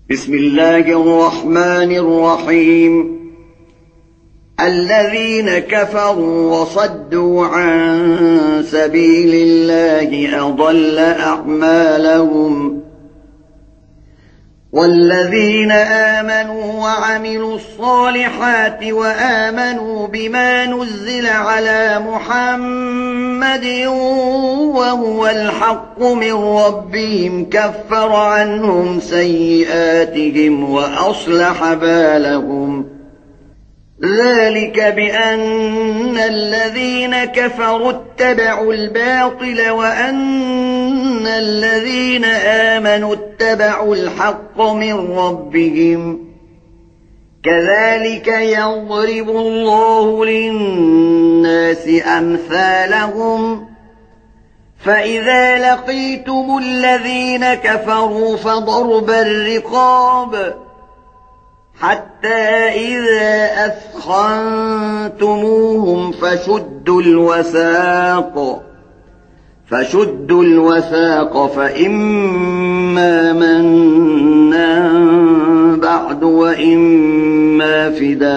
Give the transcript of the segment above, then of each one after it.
بسم الله الرحمن الرحيم. الذين كفروا وصدوا عن سبيل الله أضل أعمالهم، والذين آمنوا وعملوا الصالحات وآمنوا بما نزل على محمد وهو الحق من ربهم كفر عنهم سيئاتهم وأصلح بالهم. ذلك بأن الذين كفروا اتبعوا الباطل وأن الذين آمنوا اتبعوا الحق من ربهم. كذلك يضرب الله للناس أمثالهم. فإذا لقيتم الذين كفروا فضرب الرقاب حتى إذا أثخنتموهم فشدوا الوثاق فإما منا بعد وإما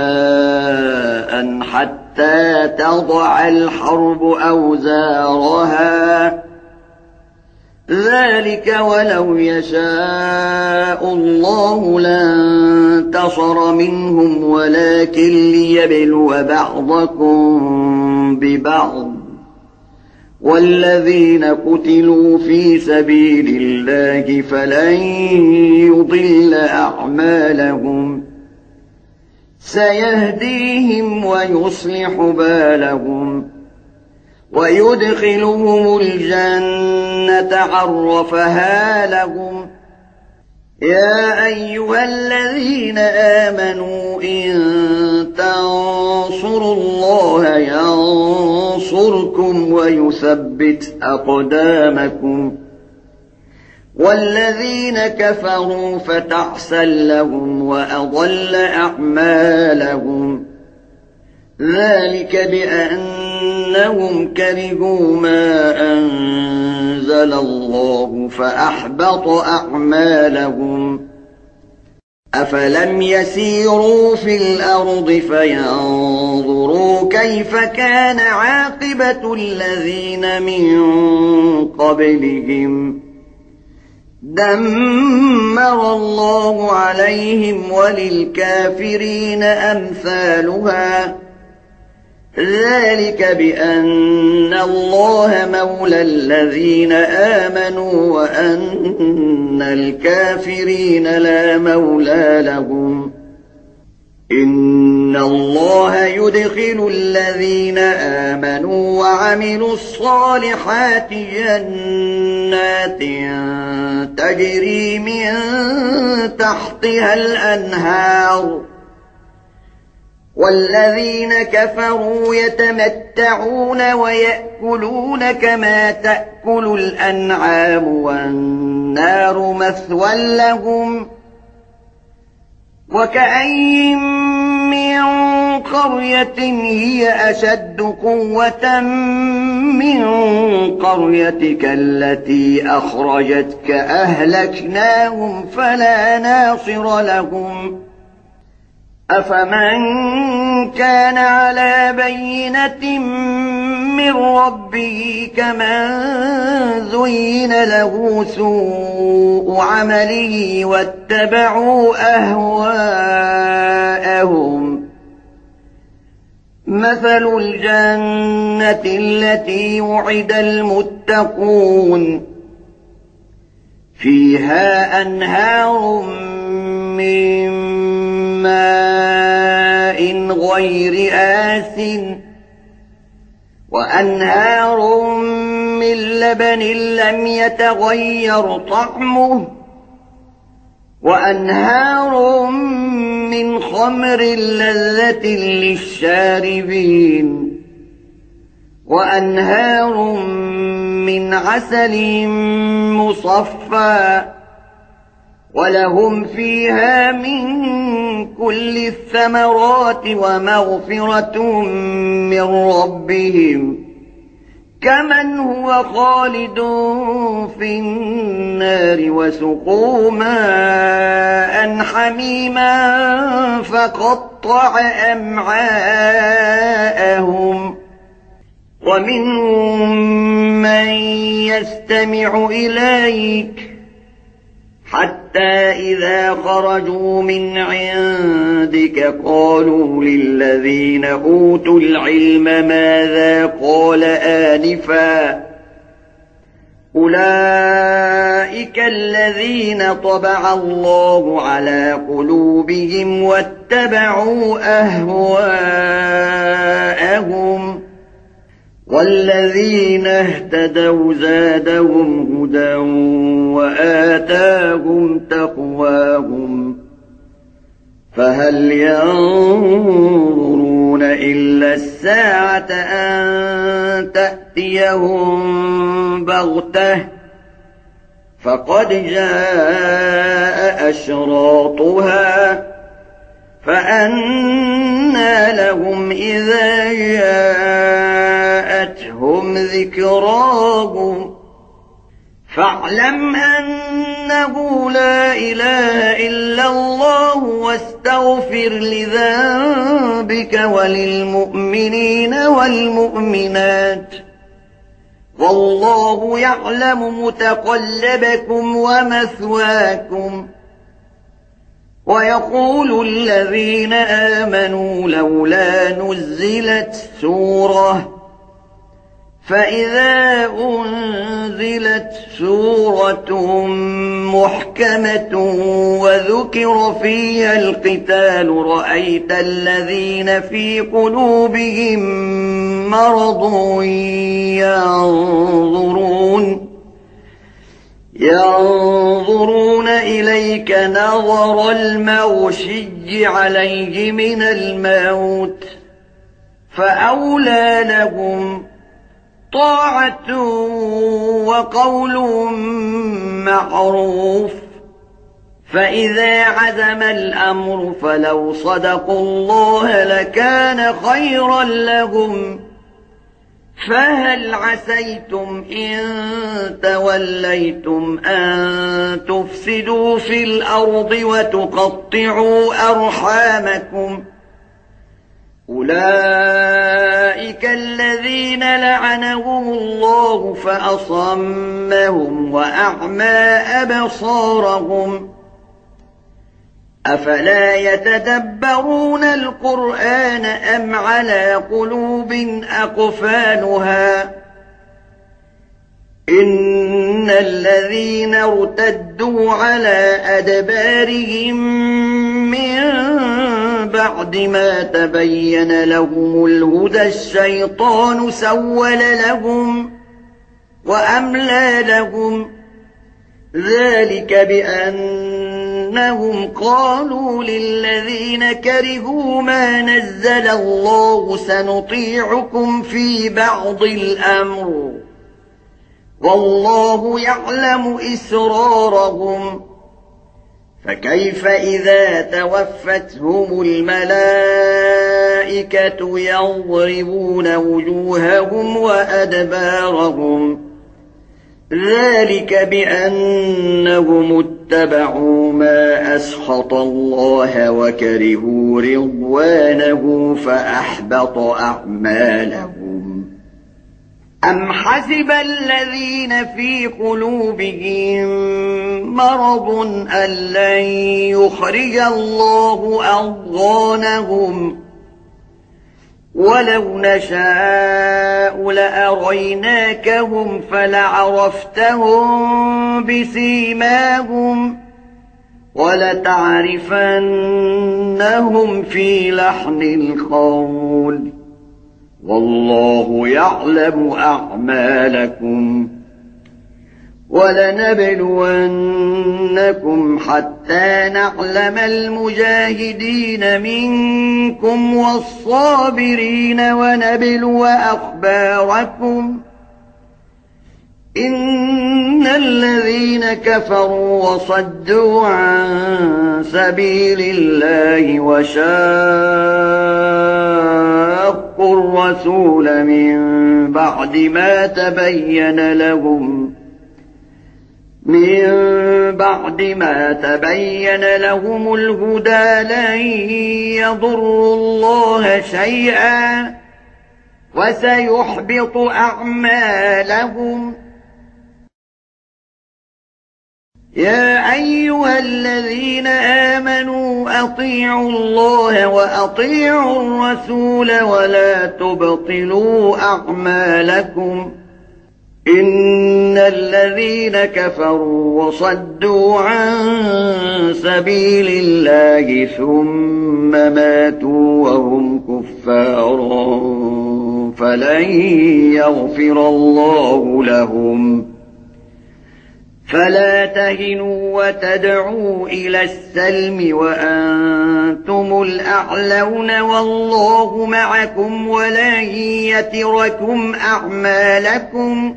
فداء حتى تضع الحرب أوزارها. ذلك ولو يشاء الله لانتصر منهم ولكن ليبلو بعضكم ببعض. والذين قتلوا في سبيل الله فلن يضل أعمالهم، سيهديهم ويصلح بالهم ويدخلهم الجنة عرفها لهم. يا أيها الذين آمنوا إن تنصروا الله ينصركم ويثبت أقدامكم. والذين كفروا فتعسا لهم وأضل أعمالهم. ذلك بأنهم كرهوا ما أنزل الله فأحبط أعمالهم. أفلم يسيروا في الأرض فينظروا كيف كان عاقبة الذين من قبلهم. دمر الله عليهم وللكافرين أمثالها. ذلك بأن الله مولى الذين آمنوا وأن الكافرين لا مولى لهم. إن الله يدخل الذين آمنوا وعملوا الصالحات جنات تجري من تحتها الأنهار. والذين كفروا يتمتعون ويأكلون كما تأكل الأنعام والنار مثوى لهم. وكأين من قرية هي أشد قوة من قريتك التي أخرجتك أهلكناهم فلا ناصر لهم. أفمن كان على بينة من ربه كمن زين له سوء عمله واتبعوا أهواءهم. مثل الجنة التي وعد المتقون فيها أنهار من ماء غير آسن وأنهار من لبن لم يتغير طعمه وأنهار من خمر لذة للشاربين وأنهار من عسل مصفى ولهم فيها من كل الثمرات ومغفرة من ربهم كمن هو خالد في النار وسقوا ماء حميما فقطع أمعاءهم ومنهم من يستمع إليك حتى إذا خرجوا من عندك قالوا للذين أوتوا العلم ماذا قال آنفا أولئك الذين طبع الله على قلوبهم واتبعوا أهواءهم والذين اهتدوا زادهم هدى وآتاهم تقواهم فهل ينظرون إلا الساعة أن تأتيهم بغتة فقد جاء أشراطها فأنى لهم إذا جاءتهم ذكراهم فاعلم أنه لا إله إلا الله واستغفر لذنبك وللمؤمنين والمؤمنات والله يعلم متقلبكم ومثواكم ويقول الذين آمنوا لولا نزلت سورة فإذا أنزلت سورة محكمة وذكر فيها القتال رأيت الذين في قلوبهم مرض ينظرون إليك نظر المغشي عليه من الموت فأولى لهم طاعة وقول معروف فإذا عزم الأمر فلو صدقوا الله لكان خيرا لهم فهل عسيتم إن توليتم أن تفسدوا في الأرض وتقطعوا أرحامكم أولئك الذين لعنهم الله فأصمهم وأعمى أبصارهم أفلا يتدبرون القرآن أم على قلوب أقفالها إن الذين ارتدوا على أدبارهم من بعد ما تبين لهم الهدى الشيطان سول لهم وأملى لهم ذلك بأنهم قالوا للذين كرهوا ما نزل الله سنطيعكم في بعض الأمر والله يعلم إسرارهم فكيف إذا توفتهم الملائكة يضربون وجوههم وأدبارهم ذلك بأنهم اتبعوا ما أسخط الله وكرهوا رضوانه فأحبط أعمالهم أم حسب الذين في قلوبهم مرض أن لن يخرج الله أضغانهم ولو نشاء لأريناكهم فلعرفتهم بسيماهم ولتعرفنهم في لحن القول والله يعلم أعمالكم ولنبلونكم حتى نعلم المجاهدين منكم والصابرين ونبلو أخباركم إن الذين كفروا وصدوا عن سبيل الله وشاقوا الرسول من بعد ما تبين لهم من بعد ما تبين لهم الهدى لن يضروا الله شيئا وسيحبط أعمالهم. يا أيها الذين آمنوا أطيعوا الله وأطيعوا الرسول ولا تبطلوا أعمالكم. إن الذين كفروا وصدوا عن سبيل الله ثم ماتوا وهم كفار فلن يغفر الله لهم. فلا تهنوا وتدعوا إلى السلم وأنتم الأعلون والله معكم ولن يتركم أعمالكم.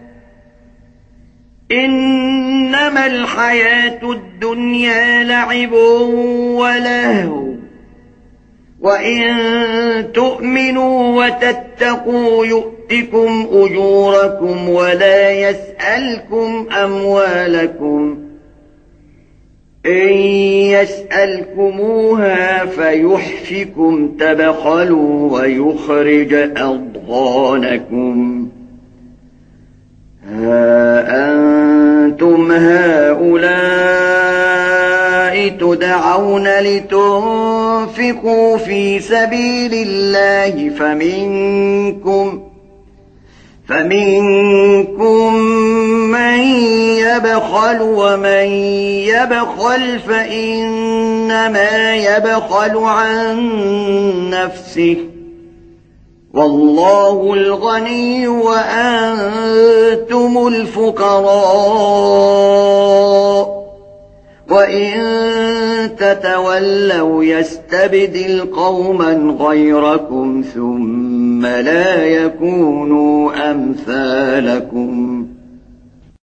إنما الحياة الدنيا لعب ولهو وإن تؤمنوا وتتقوا يؤتكم أجوركم ولا يسألكم أموالكم. إن يسألكموها فيحفكم تبخلوا ويخرج أضغانكم. ها أنتم هؤلاء تدعون لتنفقوا في سبيل الله فمنكم من يبخل ومن يبخل فإنما يبخل عن نفسه والله الغني وأنتم الفقراء وإن تتولوا يستبدل قوما غيركم ثم لا يكونوا أمثالكم.